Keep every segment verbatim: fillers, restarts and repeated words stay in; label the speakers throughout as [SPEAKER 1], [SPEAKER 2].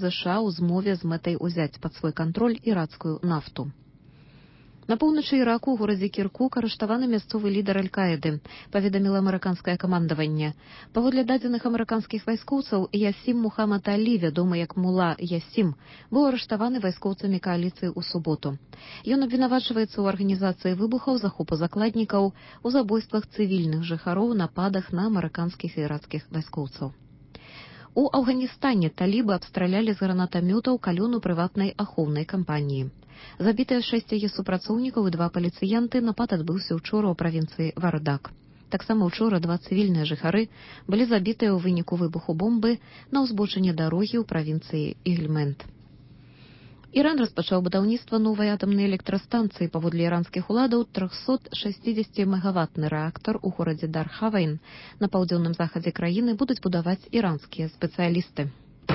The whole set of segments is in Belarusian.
[SPEAKER 1] ЗША ў змове з мэтай узяць пад свой кантроль іракскую нафту. На поўначы Іраку ў горадзе Кіркук арыштаваны мясцовы лідар Аль-Каіды, паведаміла амерыканскае камандаванне. Паводле дадзеных амерыканскіх вайскоўцаў, Ясім Мухаммад Алі, вядомы як Мула Ясім, быў арыштаваны вайскоўцамі кааліцыі ў суботу. Ён абвінавачваецца ў арганізацыі выбухаў, захопу закладнікаў, у забойствах цывільных жыхароў, нападах на амерыканскіх і іракскіх вайскоўцаў. У Афганістане талібы абстралялі з гранатамётаў калёну прыватнай ахоўнай кампаніі. Забітыя шэсць яе супрацоўнікаў і два паліцыянты. Напад адбыўся ўчора ў правінцыі Вардак. Таксама ўчора два цывільныя жыхары былі забітыя ў выніку выбуху бомбы на ўзбочыне дарогі ў правінцыі Ігельмент. Іран распачаў будаўніцтва новай атамнай электрастанцыі. Паводле іранскіх уладаў, трохсотшэсцідзесяцімегаваттны рэактар у горадзе Дар-Хавайн на паўдзённым захадзе краіны будуць будаваць іранскія спецыялісты.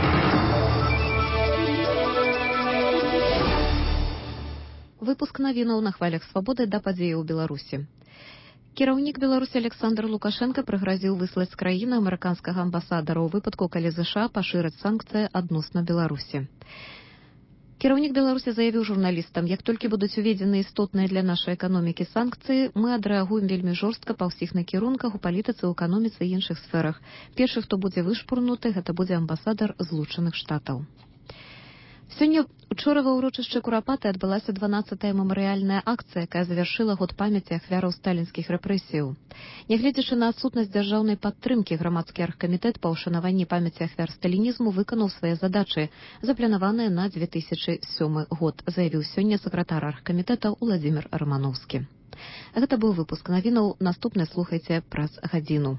[SPEAKER 1] Выпуск навінаў на хвалях свабоды да падзеяў у Беларусі. Кіраўнік Беларусі Александр Лукашенко прыгразіў выслаць з краіны амерыканскага амбасадара ў выпадку, калі ЗША пашыраць санкцыі адносна Беларусі. Кіраўнік Беларусі заявіў журналістам, як толькі будуць уведзены істотныя для нашай эканомікі санкцыі, мы адрэагуем вельмі жорстка па ўсіх накірунках у палітыцы, у эканоміцы і іншых сферах. Першы, хто будзе вышпурнуты, гэта будзе амбасадар Злучаных Штатаў. Сёння учора ва ўрочышчы Курапаты адбылася дванаццатая мемарыяльная акцыя, якая завяршыла год памяці ахвяраў сталінскіх рэпрэсіяў. Нягледзячы на адсутнасць дзяржаўнай падтрымкі, грамадскі аргкамітэт па ўшанаванні памяці ахвяр сталінізму выканаў свае задачы, запланаваныя на дзве тысячы сёмы год, заявіў сёння сакратар аргкамітэта Уладзімір Рамановскі. Гэта быў выпуск навінаў. Наступны слухайце праз гадзіну.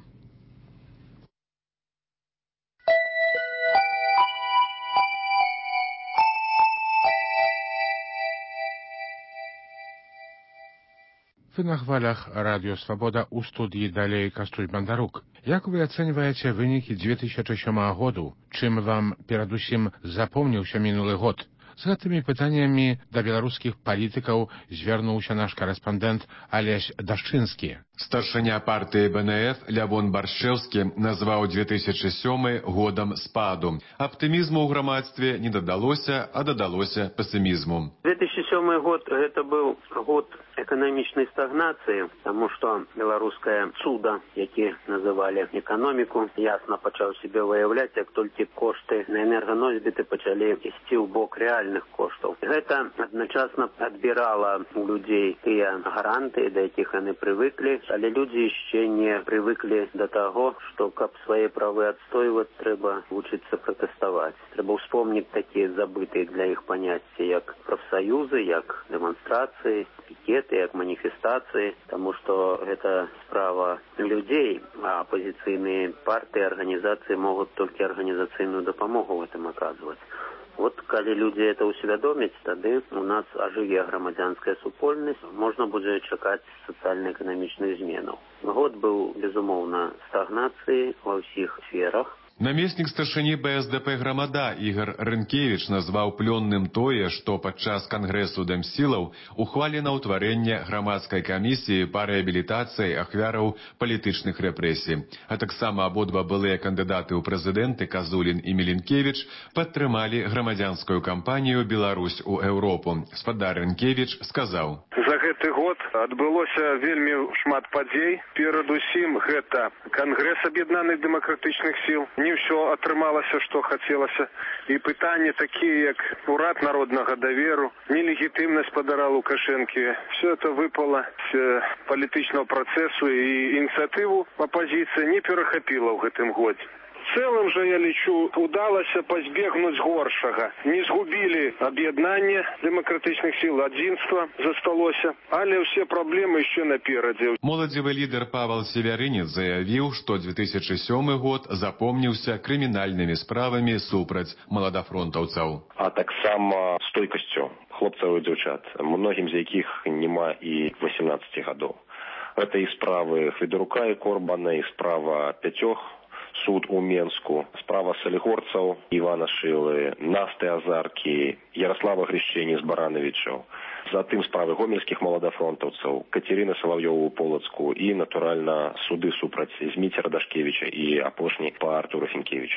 [SPEAKER 2] Вы на хвалях радио «Свобода» у студии далей Кастуль Бандарук. Як вы оцениваете выники две тысячи сёмага году? Чым вам перадусім запомніўся мінулы год? З гэтымі пытаннямі да беларускіх палітыкаў звярнуўся наш корэспандэнт Алесь Дашчынскі.
[SPEAKER 3] Старшыня партыі БНФ Лявон Баршчэўскі назваў две тысячи сёмы годам спаду. Аптымізму ў грамадстве не дадалося, а дадалося песімізму.
[SPEAKER 4] две тысячи сёмы год гэта быў год эканамічнай стагнацыі, таму што беларускае цуда, які называлі эканоміку, ясна пачаў себе выяўляць, як толькі кошты на энерганосьбіты пачалі ісці ў бок рэальных коштаў. Гэта адначасна адбірала у людзей тыя гаранты, да якіх яны прывыклі, але людзі яшчэ не прывыклі да таго, што каб свае правы адстойваць, трэба вучыцца пратэставаць. Трэба ўспомніць такія забытыя для іх паняцці, як прафсаюзы, як дэманстрацыі, пікеты, як маніфестацыі, таму што гэта справа людзей, а апазіцыйныя партыі, арганізацыі могуць толькі арганізацыйную дапамогу в этом аказваць. Вот калі людзі это ўсвядомяць, тады у нас ажыве грамадзянская супольнасць, можна будзе чакаць сацыяльна-эканамічных зменаў. Год быў, безумоўна, стагнацыі ва ўсіх сферах.
[SPEAKER 3] Намеснік старшыні БСДП «Грамада» Ігор Рынкевіч назваў плённым тое, што падчас кангрэсу дэмсілаў ухвалена ўтварэнне грамадскай камісіі па рэабілітацыі ахвяраў палітычных рэпрэсій. А таксама абодва былыя кандыдаты ў прэзідэнты Казулін і Мілінкевіч падтрымалі грамадзянскую кампанію «Беларусь у Еўропу». Спадар Рынкевіч сказаў:
[SPEAKER 5] За гэты год адбылося вельмі шмат падзей. Перадусім гэта кангрэс аб'яднаных дэмакратычных сіл. Не ўсё атрымалася, што хацелася. І пытанні такія, як урад народнага даверу, нелегітымнасць падара Лукашэнкі. Все это выпало з палітычнага працэсу, і ініцыятыву апазіцыя не перахапіла ў гэтым годзе. В целом же, я лічу, удалося пазбегнуць горшага. Не згубілі аб'яднанне дэмакратычных сіл, адзінства засталося, але ўсе праблемы яшчэ наперадзе.
[SPEAKER 3] Моладзевы лідар Павел Севярынец заявіў, што две тысячи сёмы год запомніўся крымінальнымі справамі супраць маладафронтаўцаў.
[SPEAKER 6] А таксама стойкасцю хлопцаў і дзяўчат, многім з якіх няма і восемнадцати гадоў. Гэта і справы Федорука і Корбана, і справа пятёх, суд у Менску, справа салігорцаў Івана Шылы, Насты Азаркі, Ярослава Грищэні з Барановичаў, затым справы гомельскіх маладафронтаўцаў, Катерины Салавёву ў Полацку і, натуральна, суды супраць Зміцера Дашкевіча і апошні па Артуру Фінкевічу.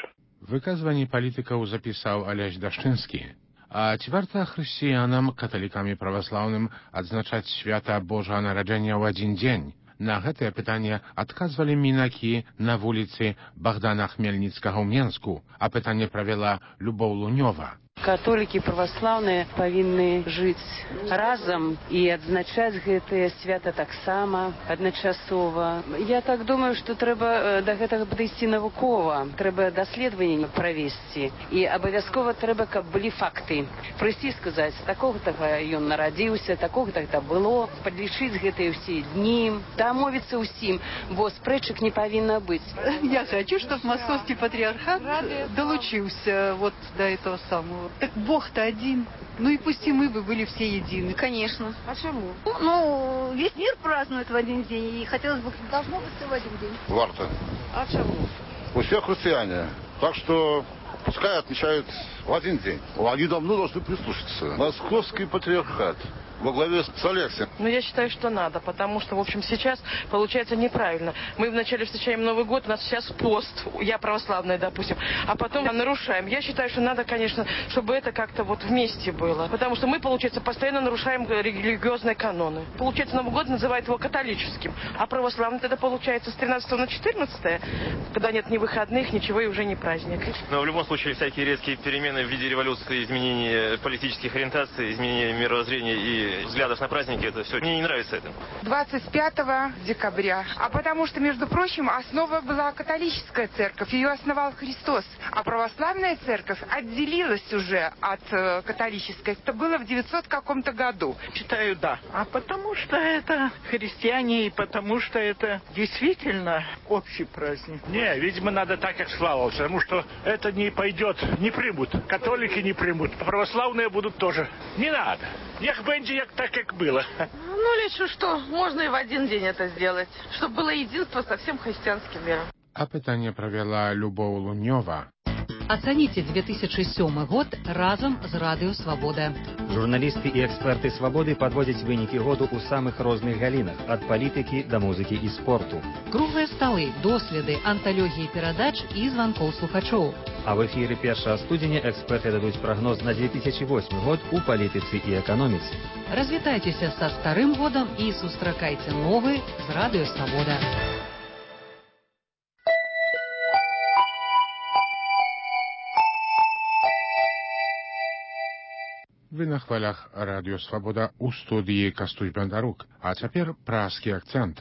[SPEAKER 2] выказванні палітыкаў запісаў Алесь Дашчынскі. А ці варта хрысціянам, каталікам і праваслаўным адзначаць свята Божага нараджэння ў адзін дзень? На гэтае пытанне адказвалі мінакі на вуліцы Богдана Хмельніцкага ў Менску, а пытанне правяла Любоў Лунёва.
[SPEAKER 7] Католікі праваслаўныя павінны жыць разам і адзначаць гэтае свята таксама адначасова. Я так думаю, што трэба да гэтага падысці навукова, трэба даследаванне правесці і абавязкова трэба, каб былі факты. Прыйсці сказаць, такога-то ён нарадзіўся, такога-то было, падлічыць гэтыя ўсе дні, дамовіцца ўсім, бо спрэчак не павінна быць.
[SPEAKER 8] Я хочу, чтобы московский патриархат долучился вот до этого самого. Так Бог-то один. Ну и пусть и мы бы были все едины.
[SPEAKER 9] Конечно.
[SPEAKER 8] А чему?
[SPEAKER 9] Ну, весь мир празднует в один день. И хотелось бы, должно быть все в один день.
[SPEAKER 10] Варто.
[SPEAKER 8] А чему?
[SPEAKER 10] У всех христиане. Так что пускай отмечают в один день. Они давно должны прислушаться. Московский патриархат во главе с Алексием.
[SPEAKER 11] Ну, я считаю, что надо, потому что, в общем, сейчас получается неправильно. Мы вначале встречаем Новый год, у нас сейчас пост, я православная, допустим, а потом нарушаем. Я считаю, что надо, конечно, чтобы это как-то вот вместе было, потому что мы, получается, постоянно нарушаем религиозные каноны. Получается, Новый год называют его католическим, а православный тогда, получается, с тринадцатого на четырнадцатое, когда нет ни выходных, ничего и уже не праздник.
[SPEAKER 12] Но в любом случае, всякие резкие перемены в виде революции, изменения политических ориентаций, изменения мировоззрения и взглядов на праздники, это все. Мне не нравится это.
[SPEAKER 13] двадцать пятого декабря. А потому что, между прочим, основа была католическая церковь. Ее основал Христос. А православная церковь отделилась уже от э, католической. Это было в девятисотом каком-то году.
[SPEAKER 14] Считаю, да. А потому что это христиане, и потому что это действительно общий праздник. Не, видимо, надо так, как Слава, потому что это не пойдет, не примут. Католики не примут. Православные будут тоже. Не надо. Як będzie, як так, как было.
[SPEAKER 11] Ну, лечу, что можно и в один день это сделать, чтобы было единство со всем христианским миром.
[SPEAKER 2] А пытанне правяла Любоў Лунёва.
[SPEAKER 15] Ацаніце две тысячи сёмы год разам з радыё Свабода.
[SPEAKER 16] Журналісты і эксперты Свабоды падводзяць вынікі году ў самых розных галінах, ад палітыкі да музыкі і спорту.
[SPEAKER 15] Круглыя сталы, доследы, анталогіі перадач і званкоў слухачоў.
[SPEAKER 16] А в эфіры першага студзеня эксперты дадуць прагноз на две тысячи восьмы год у палітыцы і эканоміцы.
[SPEAKER 15] Развітайцеся са старым годам і сустракайце новы з радыё Свабода.
[SPEAKER 2] Вы на хвалях радыё Свабода ў студыі Кастусь Бандарук. А цяпер праскі акцэнт.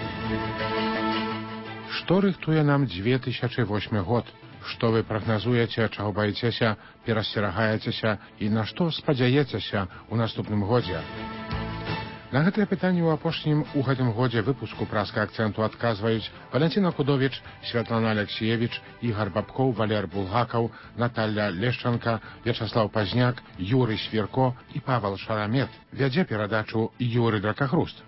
[SPEAKER 2] Што рыхтуе нам две тысячи восьмы год? Што вы прагназуеце, чаго баіцеся, перасцерагаецеся і на што спадзяецеся ў наступным годзе? На гэтае пытанне ў апошнім у гэтым годзе выпуску праска акцэнту адказваюць Валентина Кудовіч, Святлана Алексеевич, Ігор Бабкоў, Валер Булгакаў, Наталья Лешчанка, Вячаслав Пазняк, Юрый Свірко і Павел Шарамет. Вядзе перадачу Юрый Дракахруст.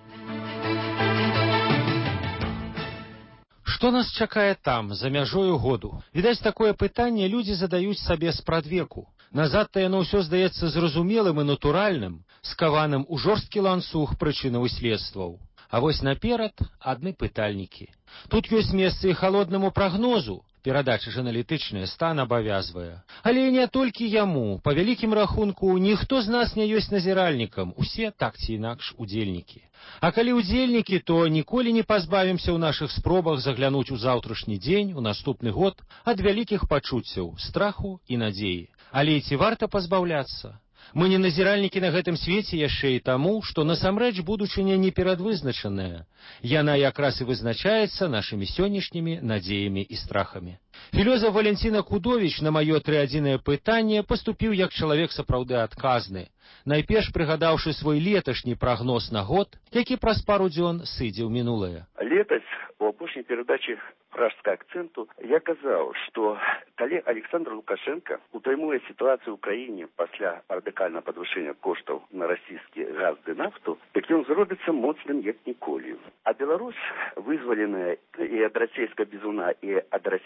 [SPEAKER 17] Што нас чакае там, за мяжою году? Відаць, такое пытанне людзі задаюць сабе спрадвеку. Назад-то яно ўсё здаецца зразумелым і натуральным, скаваным у жорсткі ланцуг прычынаў і следстваў. А вось наперад адны пытальнікі. Тут ёсць месца і халоднаму прагнозу. Перадача ж аналітычная стан абавязвае. Але і не толькі яму. Па вялікім рахунку, ніхто з нас не ёсць назіральнікам. Усе так ці інакш удзельнікі. А калі удзельнікі, то ніколі не пазбавімся ў нашых спробах заглянуць у заўтрашні дзень, у наступны год, ад вялікіх пачуццяў, страху і надзеі. Але ці варта пазбаўляцца? Мы не назіральнікі на гэтым свеце яшчэ і таму, што насамрэч будучыня не перадвызначаная. Яна якраз і вызначаецца нашымі сённяшнімі надзеямі і страхамі. Філёзаф Валентина Кудовіч на маё трыадзінае пытанне паступіў як чалавек сапраўды адказны, найперш прыгадаўшы свой леташні прагноз на год, які праз пару дзён сыдзе ў мінулае.
[SPEAKER 18] Летась у апошняй перадачы пражскага акцэнту я казаў, што калі Александр Лукашенко утрымуе сітуацыю ў краіне пасля радыкальнага падвышэння коштаў на расійскі газ ды нафту, дык ён зробіцца моцным як ніколі. А Беларусь, вызваленая і ад расійскага бізуна, і ад расійскага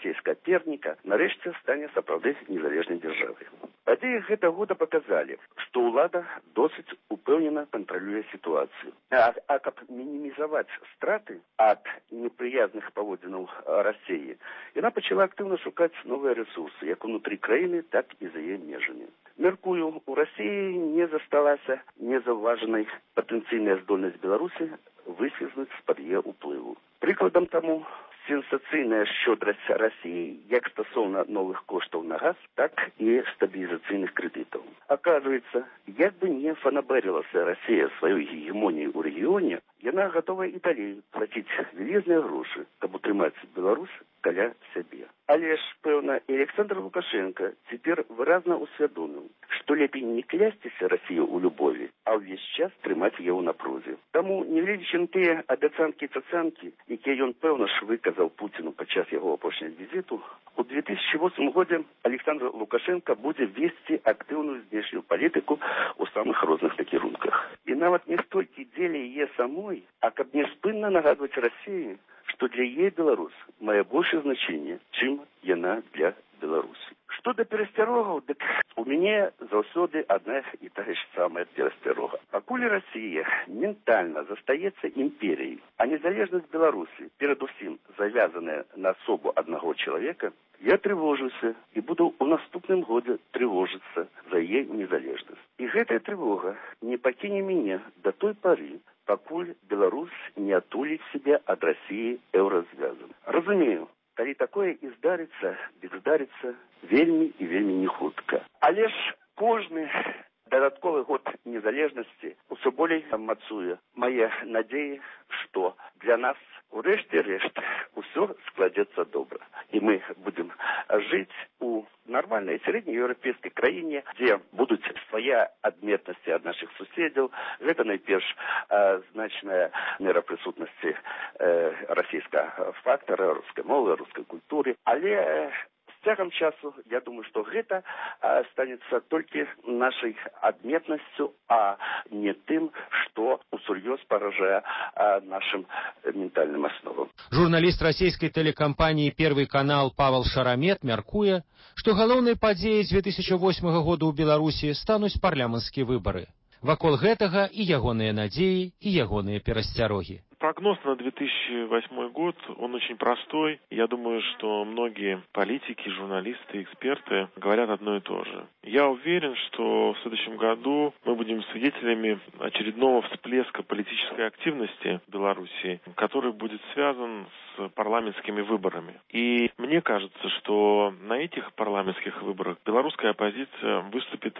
[SPEAKER 18] соперника, нарэшце стане сапраўды незалежнай дзяржавай. Падзеі гэтага года паказалі, што ўлада досыць упэўнена кантралюе сітуацыю. А, а каб мінімізаваць страты ад непрыязных паводзінаў Расіі, яна пачала актыўна шукаць новыя рэсурсы, як унутры краіны, так і за яе межамі. Мяркую, у Расіі не засталася незаўважанай патэнцыйная здольнасць Беларусі выслізнуць з-пад яе ўплыву. Прыкладам таму сенсацыйная шчодрасць Расіі як стасоўна новых коштаў на газ, так і стабілізацыйных крэдытаў. Аказваецца, як бы не фанабэрылася Расія сваёй гегемоніяй у рэгіёне, яна гатовая і далей плаціць вялізныя грошы, каб утрымаць Беларусь каля сябе. Але ж, пэўна, і Александр Лукашенко цяпер выразна усвядоміў, што лепей не клясціся Расію ў любові, а ўвесь час трымаць яе ў напрозе. Таму, нягледзячы на тыя абяцанкі-цацанкі, якія ён, пэўна ж, выказаў Пуціну падчас яго апошняга візіту, у две тысячи восьмым годзе Александр Лукашенко будзе весці актыўную знешнюю палітыку ў самых розных накірунках. І нават не столькі дзеля яе самой, а каб няспынна нагадваць Расіі, што для яе Беларусь мае большее значэнне, чым яна для Беларусі. Што да перасцярогаў, дык у мяне заўсёды адна і тая ж самая перасцярога. Пакуль Расія ментальна застаецца імперіяй, а незалежнасць Беларусі, перадусім завязаная на асобу аднаго чалавека, я трывожуся і буду ў наступным годзе трывожыцца за яе незалежнасць. І гэтая трывога не пакіне мяне да той пары, пакуль Беларусь не атуліць себе ад Расіі еўразвязам. Разумею, калі такое і здарыцца, дык здарыцца вельмі і вельмі не хутка. Але ж кожны дадатковы год незалежнасці ўсё болей мацуе мае надзеі, што для нас у рэшце рэшт усё складзецца добра. І мы будзем жыць у нармальнай сярэднееўрапейскай краіне, дзе будуць свае адметнасці ад нашых суседзяў. Гэта найперш э, значная мера прысутнасці э, расійскага фактара, рускай мовы, рускай культуры. Але э, з цягам часу, я думаю, што гэта э, станецца толькі нашай адметнасцю, а не тым, што усур'ёз паражае э, нашым ментальным асновам.
[SPEAKER 17] Журналіст расійскай тэлекампаніі «Первый канал» Павел Шарамет мяркуе, што галоўнай падзеяй две тысячи восьмага года ў Беларусі стануць парламенцкія выбары. Вакол гэтага і ягоныя надзеі, і ягоныя перасцярогі.
[SPEAKER 19] Прогноз на две тысячи восьмой год, он очень простой. Я думаю, что многие политики, журналисты, эксперты говорят одно и то же. Я уверен, что в следующем году мы будем свидетелями очередного всплеска политической активности в Беларуси, который будет связан с парламентскими выборами. И мне кажется, что на этих парламентских выборах белорусская оппозиция выступит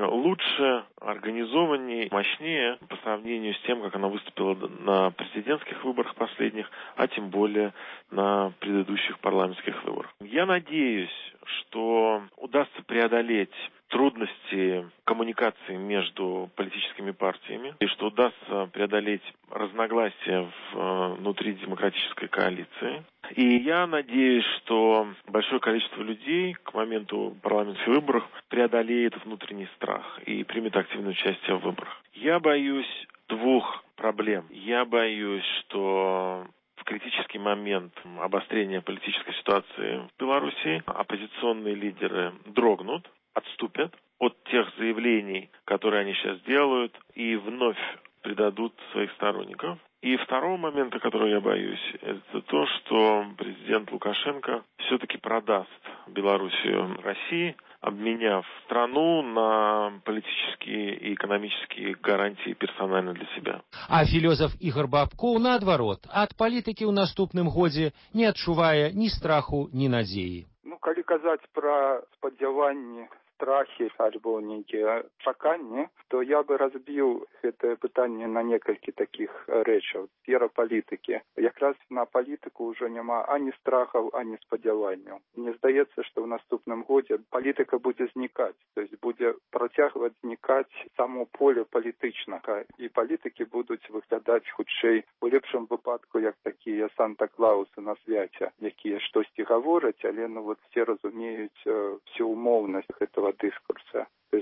[SPEAKER 19] лучше, организованнее, мощнее по сравнению с тем, как она выступила на президентских выборах последних, а тем более на предыдущих парламентских выборах. Я надеюсь, что удастся преодолеть трудности коммуникации между политическими партиями, и что удастся преодолеть разногласия внутри демократической коалиции. И я надеюсь, что большое количество людей к моменту парламентских выборов преодолеет внутренний страх и примет активное участие в выборах. Я боюсь двух проблем. Я боюсь, что в критический момент обострения политической ситуации в Беларуси оппозиционные лидеры дрогнут, отступят от тех заявлений, которые они сейчас делают, и вновь предадут своих сторонников. И второго момента, которого я боюсь, это то, что президент Лукашенко все-таки продаст Белоруссию России, обменяв страну на политические и экономические гарантии персонально для себя.
[SPEAKER 17] А філёзаф Ігор Бабкоў, наадварот, ад палітыкі ў наступным годзе не адчувае ні страху, ні надзеі.
[SPEAKER 20] Ну, калі казаць пра спадзяванні, страхі альбо нейкія чаканні, то я бы разбіў гэтае пытанне на некалькі такіх рэчаў. Сфера палітыкі. Якраз на палітыку ўжо няма ані страхаў, ані спадзяванняў. Мне здаецца, што ў наступным годзе палітыка будзе знікаць, то есть будзе працягваць знікаць само поле палітычнага, і палітыкі будуць выглядаць хутчэй у лепшым выпадку як такія Санта-Клаусы на свяце, якія штосьці гавораць, але ну вот все разумеюць э, всю умоўнасць гэтага дыскурса. То есть значна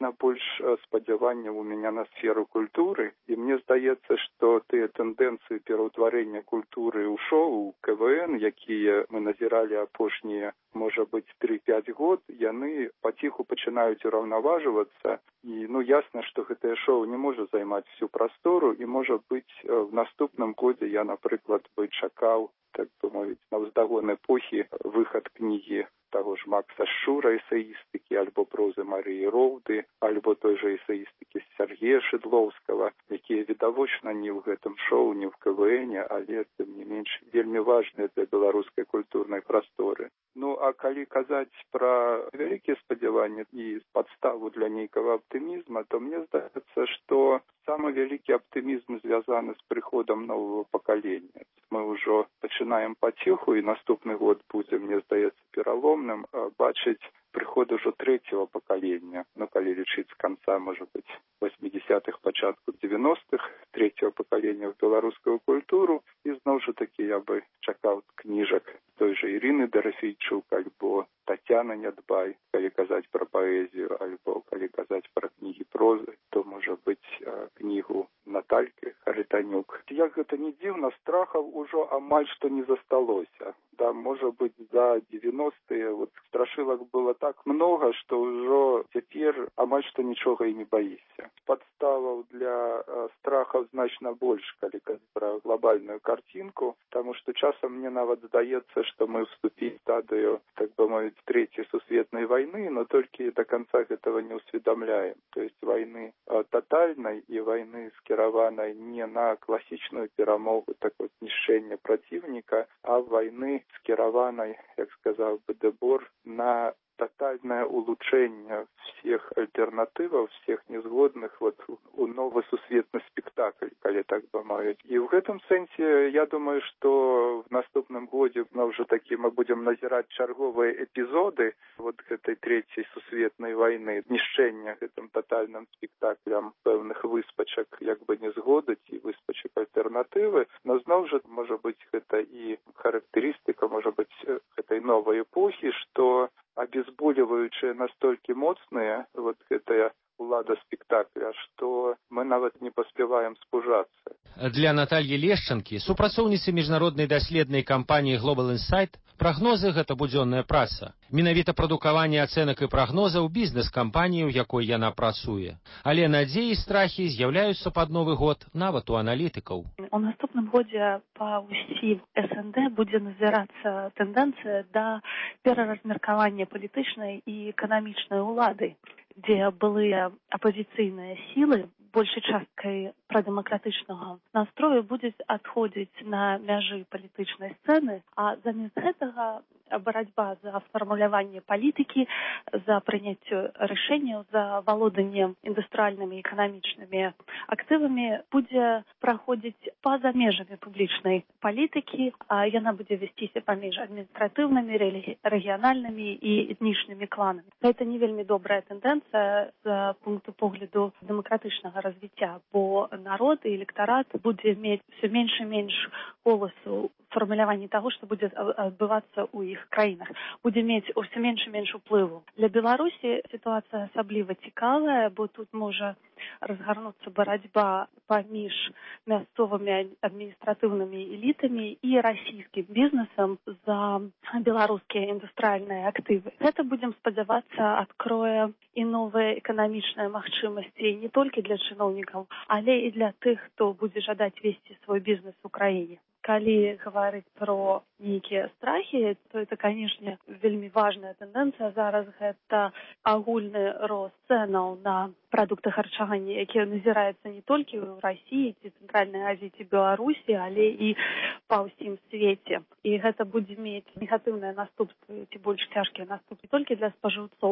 [SPEAKER 20] значна больш спадзяванняў у мяне на сферу культуры, і мне здаецца, што тыя тэндэнцыі пераўтварэння культуры ў шоу, КВН, якія мы назіралі апошнія, можа быць, тры-пяць год, яны паціху пачынаюць ураўнаважвацца, і ну ясна, што гэтае шоу не можа займаць всю прастору, і можа быць, в наступным годзе я, напрыклад, бы чакаў, так бы мовіць, на ўздагон эпохі выхад кнігі таго ж Макса Шура, эсеістыкі, альбо прозы Марыі Роўды, альбо той жа эсеістыкі Сергея Шыдлоўскага, якія відавочна не ў гэтым шоу, не ў КВНе, але, тым не менш, вельмі важныя для беларускай культурнай прасторы. Ну, а калі казаць пра вялікія спадзяванні і падставу для нейкага аптымізма, то мне здаецца, што самы вялікі аптымізм звязаны з прыходам новага пакалення. Мы ўжо пачынаем паціху, і наступны год будзе, мне здаецца, пераломным бачыць прыход ужо трэцяга пакалення, ну, калі лічыць з канца, можа быць, восьмідзесятых, пачатку дзевяностых, трэцяга пакалення ў беларускую культуру, і зноў жа такі я бы чакаў кніжак той жа Ірыны Дарафейчук, альбо Тацяны Нядбай, калі казаць пра паэзію, альбо калі казаць пра кнігі прозы, то, можа быць, кнігу Наталькі Хаританюк. Як гэта не дзіўна, страхаў ужо амаль што не засталося. Да, можа быць, за дзевяностыя вот страшылак было так много, што ўжо цяпер амаль што нічога і не баішся. Падставаў для э, страхаў значна больш, калі казаць пра глобальную картинку, таму што часам мне нават здаецца, што мы вступілі в стадыю, так бы мовіць, трэцяй сусветнай вайны, но толькі до конца гэтага не усведамляем. То есть вайны э, тотальнай і вайны скіраванай не на класічную перамогу, так вот, знішчэння праціўніка, а вайны скіраванай, як сказаў бы Дебор, на тотальное улучшение всех альтернативов, всех незгодных вот у новый сусветный спектакль, коли так бы мовить. И в этом сенсе, я думаю, что в наступном году мы уже таки мы будем назирать черговые эпизоды вот этой третьей сусветной войны, знищения этим тотальным спектаклем певных выспачек, як бы не згодить, и выспачек альтернативы, но снова же, может быть, это и характеристика, может быть, этой новой эпохи, что обезболивающие настолько моцные вот гэтая улада спектакля, што мы нават не паспяваем спужацца.
[SPEAKER 17] Для Натальі Лешчанкі, супрацоўніцы міжнароднай даследнай кампаніі Global Insight, прагнозы гэта будзённая праца. Менавіта прадукаванне ацэнак і прагнозаў бізнес-кампаніі, у якой яна працуе. Але надзеі і страхі з'яўляюцца пад Новы год нават у аналітыкаў.
[SPEAKER 21] У наступным годзе па ўсім эс эн дэ будзе назірацца тэндэнцыя да пераразмеркавання палітычнай і эканамічнай улады, дзе былыя апазіцыйныя сілы большай часткай прадэмакратычнага настрою будуць адходзіць на мяжы палітычнай сцэны, а замест гэтага барацьба за фармуляванне палітыкі, за прыняцце рашэнняў, за валоданне індустрыяльнымі і эканамічнымі актывамі будзе праходзіць па-за межамі публічнай палітыкі, а яна будзе весціся паміж адміністратыўнымі, рэгіянальнымі і этнічнымі кланамі. Гэта не вельмі добрая тэндэнцыя з пункту погляду дэмакратычнага развіцця, бо народ і электарат будзе мець все менш і менш голасу фармуляванні таго, што будзе адбывацца ў іх краінах, будзе мець ўсё менш і менш уплыву. Для Беларусі сітуацыя асабліва цікавая, бо тут можа разгарнуцца барацьба паміж мясцовымі адміністратыўнымі элітамі і расійскім бізнесам за беларускія індустрыяльныя актывы. Гэта, будзем спадзявацца, адкрое і новыя эканамічныя магчымасці не толькі для чыноўнікаў, але і для тых, хто будзе жадаць весці свой бізнес у краіне. Калі гаварыць про нейкія страхі, то это, канешне, вельмі важная тэндэнцыя. Зараз гэта агульны рост цэнаў на прадукты харчавання, якія назіраецца не толькі ў Расіі, ці Цэнтральнай Азіі, ці Беларусі, але і па ўсім свеце. І гэта будзе мець негатыўныя наступствы, ці больш цяжкія наступствы не толькі для спажыўцоў,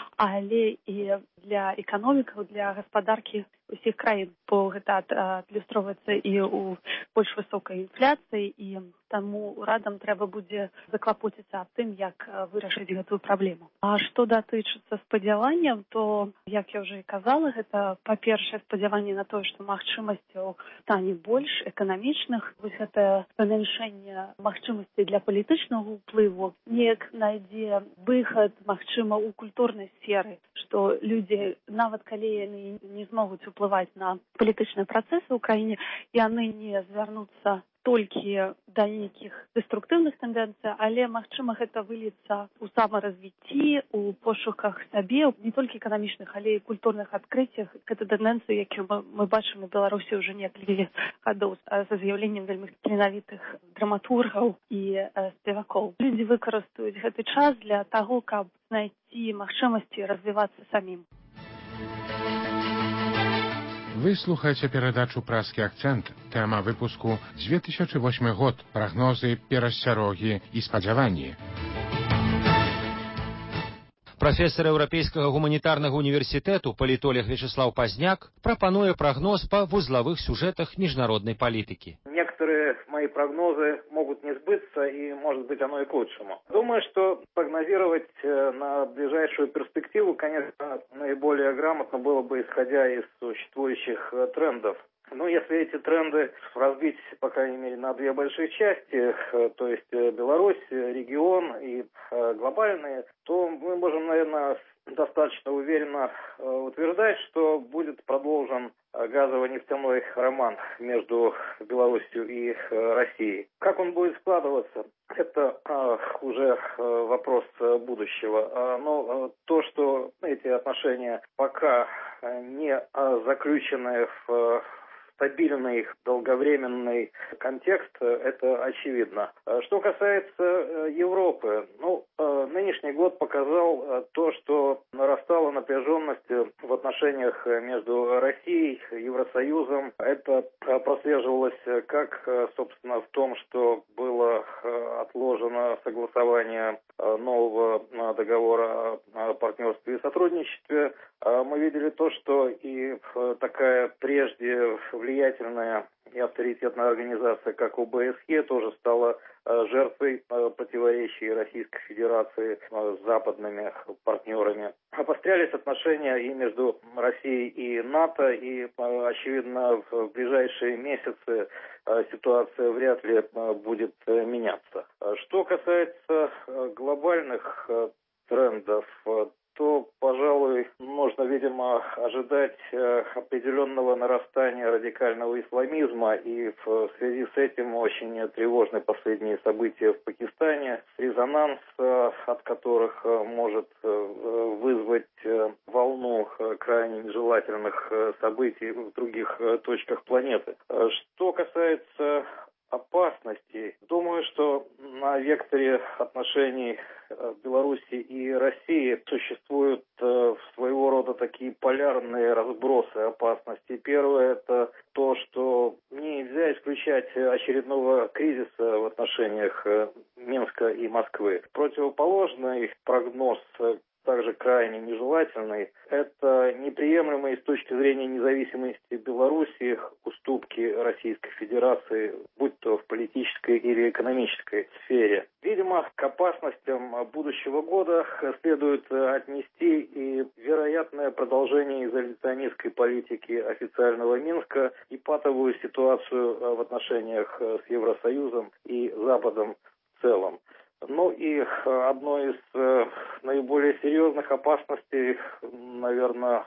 [SPEAKER 21] але і для эканомікаў, для гаспадаркі ўсіх краін. Бо гэта адлюстроўваецца і ў больш высокай інфляцыі, і таму урадам трэба будзе заклапоціцца аб тым, як вырашыць гэтую праблему. А што датычыцца спадзяванняў, то, як я ўжо і казала, гэта, па-першае, спадзяванне на тое, што магчымасцяў стане больш эканамічных. Вось гэта памяншэнне магчымасцей для палітычнага ўплыву неяк найдзе выхад, магчыма, у культурнай сферы, што людзі, нават калі яны не змогуць уплываць на палітычныя працэсы ў краіне, яны не звярнуцца толькі да нейкіх дэструктыўных тэндэнцый, але, магчыма, гэта выльецца ў самаразвіцці, у пошуках сабе, не толькі эканамічных, але і культурных адкрыццях. Гэта тэндэнцыі, якія мы, мы бачым у Беларусі ўжо некалькі гадоў са з'яўленнем вельмі таленавітых драматургаў і э, спевакоў. Людзі выкарыстаюць гэты час для таго, каб знайсці магчымасці развівацца самім.
[SPEAKER 2] Вы слухаеце перадачу «Празкі акцэнт». Тэма выпуску две тысячи восьмы год. Прагнозы, перасцярогі і спадзяванні.
[SPEAKER 17] Прафесар Еўрапейскага гуманітарнага універсітэту палітолог Вячеслав Пазняк прапануе прогноз по вузловых сюжетах международной политики.
[SPEAKER 1] Некоторые мои прогнозы могут не сбыться, и, может быть, оно и к лучшему. Думаю, что прогнозировать на ближайшую перспективу, конечно, наиболее грамотно было бы, исходя из существующих трендов. Ну, если эти тренды разбить, по крайней мере, на две большие части, то есть Беларусь, регион и глобальные, то мы можем, наверное, достаточно уверенно утверждать, что будет продолжен газово-нефтяной роман между Беларусью и Россией. Как он будет складываться, это уже вопрос будущего. Но то, что эти отношения пока не заключены в стабильный, долговременный контекст, это очевидно. Что касается Европы, ну, нынешний год показал то, что нарастала напряженность в отношениях между Россией и Евросоюзом. Это прослеживалось как, собственно, в том, что было отложено согласование нового договора о партнерстве и сотрудничестве. Мы видели то, что и такая прежде влиятельная и авторитетная организация, как о бэ эс е, тоже стала жертвой противоречий Российской Федерации с западными партнерами. Обострялись отношения и между Россией и НАТО, и, очевидно, в ближайшие месяцы ситуация вряд ли будет меняться. Что касается глобальных трендов, то, пожалуй, можно, видимо, ожидать определенного нарастания радикального исламизма, и в связи с этим очень тревожны последние события в Пакистане, резонанс от которых может вызвать волну крайне нежелательных событий в других точках планеты. Что касается опасностей, думаю, что на векторе отношений Беларуси и России существуют своего рода такие полярные разбросы опасностей. Первое – это то, что нельзя исключать очередного кризиса в отношениях Минска и Москвы. Противоположный прогноз, также крайне нежелательный, это неприемлемые с точки зрения независимости Беларуси уступки Российской Федерации, будь то в политической или экономической сфере. Видимо, к опасностям будущего года следует отнести и вероятное продолжение изоляционистской политики официального Минска и патовую ситуацию в отношениях с Евросоюзом и Западом в целом. Ну и одной из э, наиболее серьезных опасностей, наверное,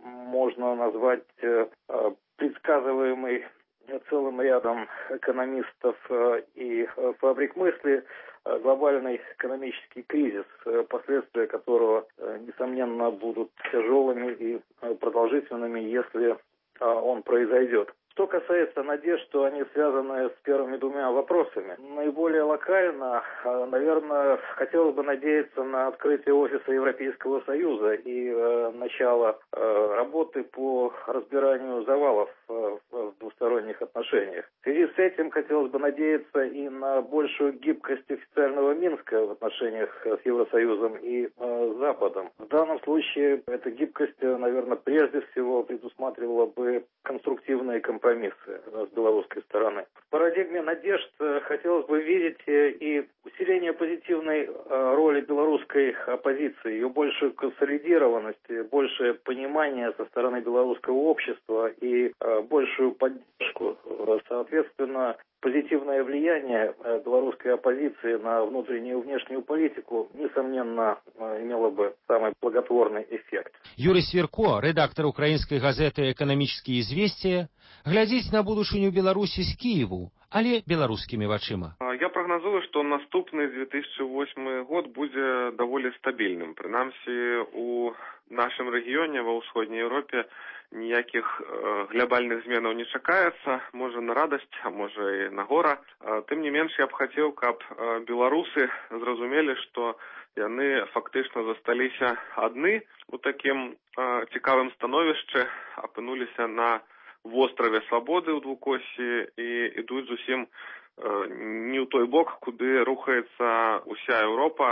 [SPEAKER 1] можно назвать э, предсказываемый целым рядом экономистов э, и э, фабрик мысли э, глобальный экономический кризис, э, последствия которого, э, несомненно, будут тяжелыми и э, продолжительными, если э, он произойдет. Что касается надежд, что они связаны с первыми двумя вопросами, наиболее локально, наверное, хотелось бы надеяться на открытие офиса Европейского Союза и э, начало э, работы по разбиранию завалов э, в двусторонних отношениях. В связи с этим хотелось бы надеяться и на большую гибкость официального Минска в отношениях с Евросоюзом и э, Западом. В данном случае эта гибкость, наверное, прежде всего предусматривала бы конструктивные компромиссы с белорусской стороны. В парадигме надежд хотелось бы видеть и усиление позитивной роли белорусской оппозиции, ее большую консолидированность, большее понимание со стороны белорусского общества и большую поддержку. Соответственно, позитивное влияние белорусской оппозиции на внутреннюю и внешнюю политику, несомненно, имело бы самый благотворный эффект.
[SPEAKER 17] Юрий Сверко, редактор украинской газеты «Экономические известия», глядзіць на будучыню Беларусі з Киеву, але беларускімі вачыма.
[SPEAKER 4] Я прагназую, што наступны две тысячи восьмы год будзе даволі стабільным. Прынамсі, у нашым рэгіёне ва ўсходняй Еўропе ніякіх э, глобальных зменаў не чакаецца, можа на радасць, а можа і на гора. Э, тым не менш, я б хацеў, каб э, беларусы зразумелі, што яны фактычна засталіся адны у такім э, цікавым становішчы, апынуліся на востраве свабоды ў двукосі і ідуць зусім э, не ў той бок, куды рухаецца уся Еўропа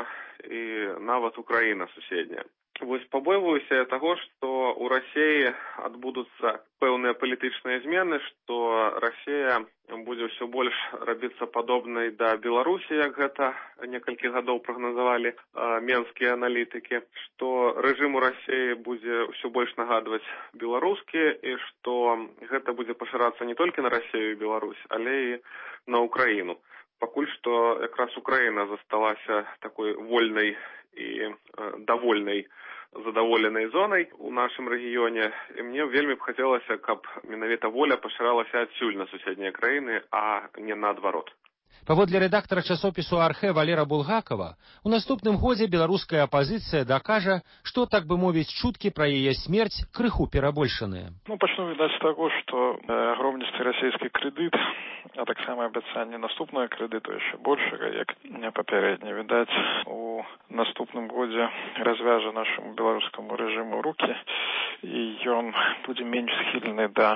[SPEAKER 4] і нават Украіна суседняя. Вось пабойваюся я таго, што ў Расіі адбудуцца пэўныя палітычныя змены, што Расія будзе ўсё больш рабіцца падобнай да Беларусі, як гэта некалькі гадоў прагназавалі э, менскія аналітыкі, што рэжым у Расіі будзе ўсё больш нагадваць беларускі і што гэта будзе пашырацца не толькі на Расію і Беларусь, але і на Украіну. Пакуль што якраз Украіна засталася такой вольнай і э, давольнай задаволенай зонай у нашым рэгіёне, і мне вельмі б хацелася, каб менавіта воля пашыралася адсюль на суседнія краіны, а не наадварот.
[SPEAKER 17] Паводле рэдактара часопісу «Архэ» Валера Булгакова, у наступным годзе беларуская апазіцыя дакажа, што, так бы мовіць, чуткі пра яе смерць крыху перабольшаныя.
[SPEAKER 22] Ну, пачну, відаць, з таго, што э, агромністы расійскі крэдыт, а таксама абяцанне наступнага крэдыту яшчэ большага, як папярэдне, відаць, у наступным годзе развяжа нашаму беларускаму рэжыму рукі, і ён будзе менш схільны да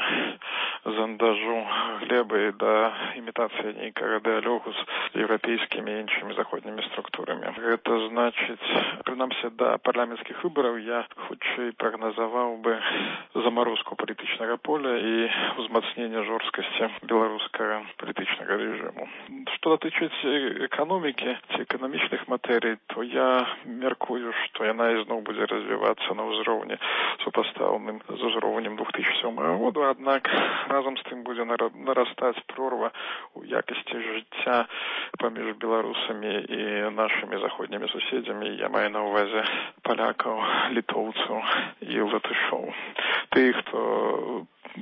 [SPEAKER 22] зандажу глебы і да імітацыі нейкага дыалогу з еўрапейскімі і іншымі заходнімі структурамі. Гэта значыць, прынамсі, да парламенцкіх выбараў я хутчэй прагназаваў бы замарозку палітычнага поля і ўзмацненне жорсткасці беларускага палітычнага рэжыму. Што датычыць эканомікі ці эканамічных матэрый, то я мяркую, што яна ізноў будзе развівацца на ўзроўні супастаўным з узроўнем двух тысяч сёмага году, аднак разам з тым будзе нарастаць прорва у якасці жыцця паміж беларусамі і нашымі заходнімі суседзямі. Я маю на ўвазе палякаў, літоўцаў і латышоў. Тых, хто